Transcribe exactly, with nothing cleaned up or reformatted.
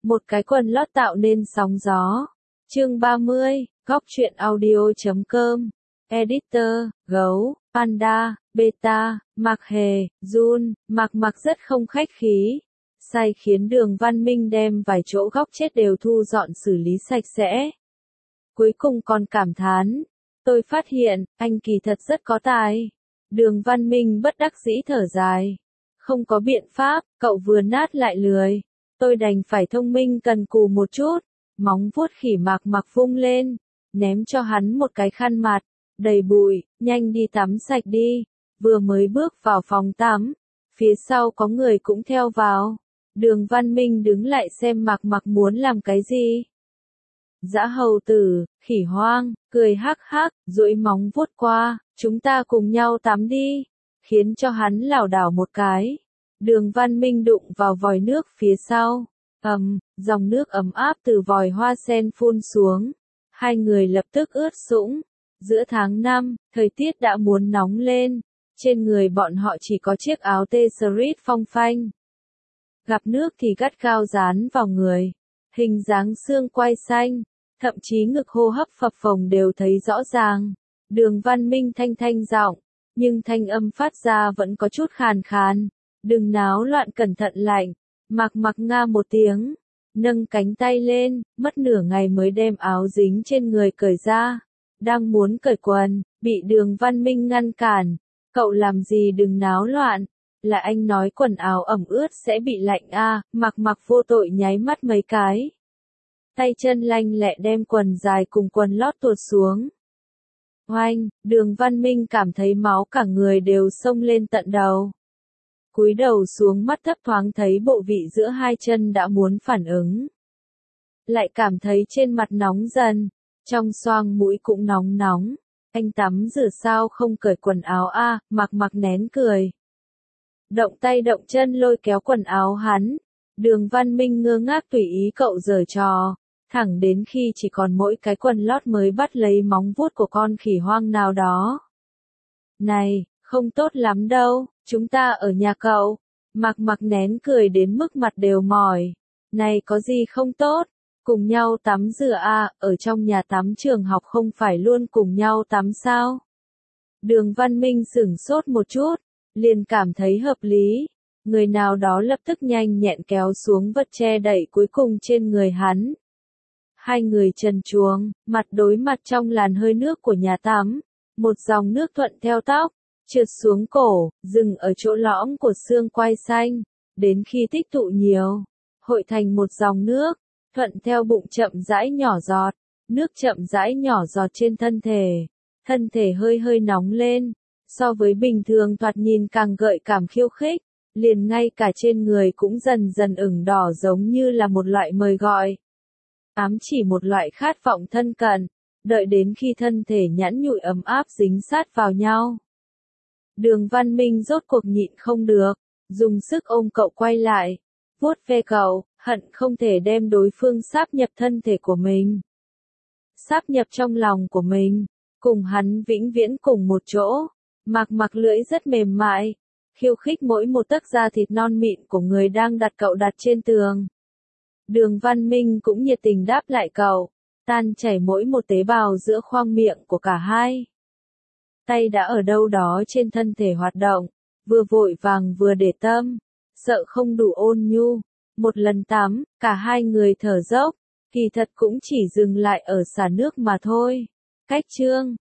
Một cái quần lót tạo nên sóng gió. Chương ba mươi, góc truyện audio.com. Editor, Gấu, Panda, Beta, Mạc Hề, Jun, Mạc Mạc rất không khách khí. Sai khiến Đường Văn Minh đem vài chỗ góc chết đều thu dọn xử lý sạch sẽ. Cuối cùng còn cảm thán. Tôi phát hiện, anh kỳ thật rất có tài. Đường Văn Minh bất đắc dĩ thở dài. Không có biện pháp, cậu vừa nát lại lười. Tôi đành phải thông minh cần cù một chút. Móng vuốt khỉ Mạc Mạc vung lên. Ném cho hắn một cái khăn mặt. Đầy bụi, nhanh đi tắm sạch đi. Vừa mới bước vào phòng tắm. Phía sau có người cũng theo vào. Đường Văn Minh đứng lại xem Mạc Mạc muốn làm cái gì. Dã hầu tử, khỉ hoang, cười hắc hắc, duỗi móng vuốt qua, chúng ta cùng nhau tắm đi, khiến cho hắn lảo đảo một cái. Đường Văn Minh đụng vào vòi nước phía sau, ầm, dòng nước ấm áp từ vòi hoa sen phun xuống. Hai người lập tức ướt sũng. Giữa tháng năm, thời tiết đã muốn nóng lên, trên người bọn họ chỉ có chiếc áo T-shirt phong phanh. Gặp nước thì gắt gao dán vào người, hình dáng xương quai xanh. Thậm chí ngực hô hấp phập phồng đều thấy rõ ràng. Đường Văn Minh thanh thanh giọng, nhưng thanh âm phát ra vẫn có chút khàn khàn. Đừng náo loạn, cẩn thận lạnh. Mạc Mạc nga một tiếng, nâng cánh tay lên, mất nửa ngày mới đem áo dính trên người cởi ra. Đang muốn cởi quần, bị Đường Văn Minh ngăn cản. Cậu làm gì, đừng náo loạn. Là anh nói quần áo ẩm ướt sẽ bị lạnh à. Mạc Mạc vô tội nháy mắt mấy cái. Tay chân lanh lẹ đem quần dài cùng quần lót tuột xuống. Oanh, Đường Văn Minh cảm thấy máu cả người đều xông lên tận đầu. Cúi đầu xuống, mắt thấp thoáng thấy bộ vị giữa hai chân đã muốn phản ứng. Lại cảm thấy trên mặt nóng dần, trong xoang mũi cũng nóng nóng. Anh tắm rửa sao không cởi quần áo a? À, Mạc Mạc nén cười. Động tay động chân lôi kéo quần áo hắn. Đường Văn Minh ngơ ngác tùy ý cậu giở trò. Thẳng đến khi chỉ còn mỗi cái quần lót mới bắt lấy móng vuốt của con khỉ hoang nào đó. Này, không tốt lắm đâu, chúng ta ở nhà cậu. Mạc Mạc nén cười đến mức mặt đều mỏi. Này có gì không tốt, cùng nhau tắm rửa à, ở trong nhà tắm trường học không phải luôn cùng nhau tắm sao? Đường Văn Minh sửng sốt một chút, liền cảm thấy hợp lý. Người nào đó lập tức nhanh nhẹn kéo xuống vật che đậy cuối cùng trên người hắn. Hai người trần truồng, mặt đối mặt trong làn hơi nước của nhà tắm. Một dòng nước thuận theo tóc, trượt xuống cổ, dừng ở chỗ lõm của xương quai xanh. Đến khi tích tụ nhiều, hội thành một dòng nước, thuận theo bụng chậm rãi nhỏ giọt. Nước chậm rãi nhỏ giọt trên thân thể. Thân thể hơi hơi nóng lên, so với bình thường thoạt nhìn càng gợi cảm khiêu khích. Liền ngay cả trên người cũng dần dần ửng đỏ giống như là một loại mời gọi. Ám chỉ một loại khát vọng thân cận, đợi đến khi thân thể nhẵn nhụi ấm áp dính sát vào nhau. Đường Văn Minh rốt cuộc nhịn không được, dùng sức ôm cậu quay lại, vuốt ve cậu, hận không thể đem đối phương sáp nhập thân thể của mình. Sáp nhập trong lòng của mình, cùng hắn vĩnh viễn cùng một chỗ. Mạc Mạc lưỡi rất mềm mại, khiêu khích mỗi một tấc da thịt non mịn của người đang đặt cậu đặt trên tường. Đường Văn Minh cũng nhiệt tình đáp lại cậu, tan chảy mỗi một tế bào giữa khoang miệng của cả hai. Tay đã ở đâu đó trên thân thể hoạt động, vừa vội vàng vừa để tâm, sợ không đủ ôn nhu. Một lần tắm, cả hai người thở dốc, kỳ thật cũng chỉ dừng lại ở xả nước mà thôi. Cách chương